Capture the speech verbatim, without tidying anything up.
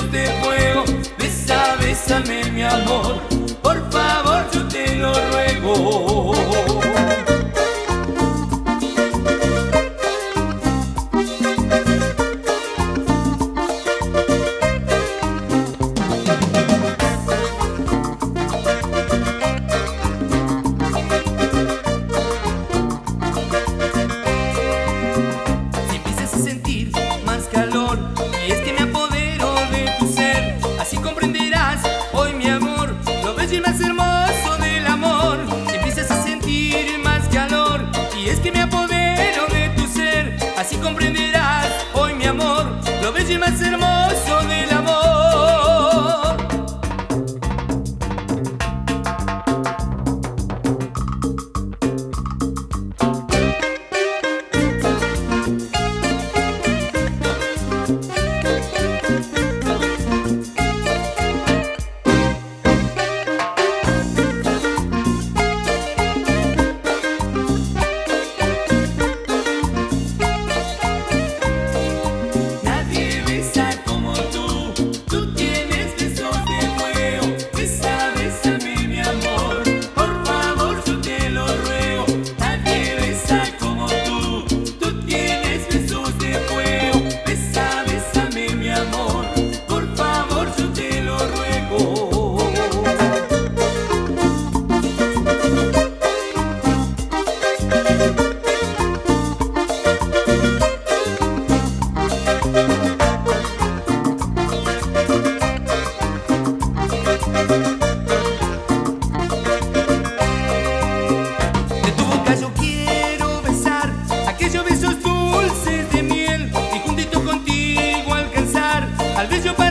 besos de fuego. Besa, bésame mi amor, por favor yo te lo ruego. Y es que me apodero de tu ser, así comprenderás hoy mi amor, lo bello y más hermoso del amor. Si empiezas a sentir más calor, y es que me apodero de tu ser, así comprenderás hoy mi amor, lo bello y más hermoso del amor. Aquellos besos dulces de miel y juntito contigo alcanzar al bello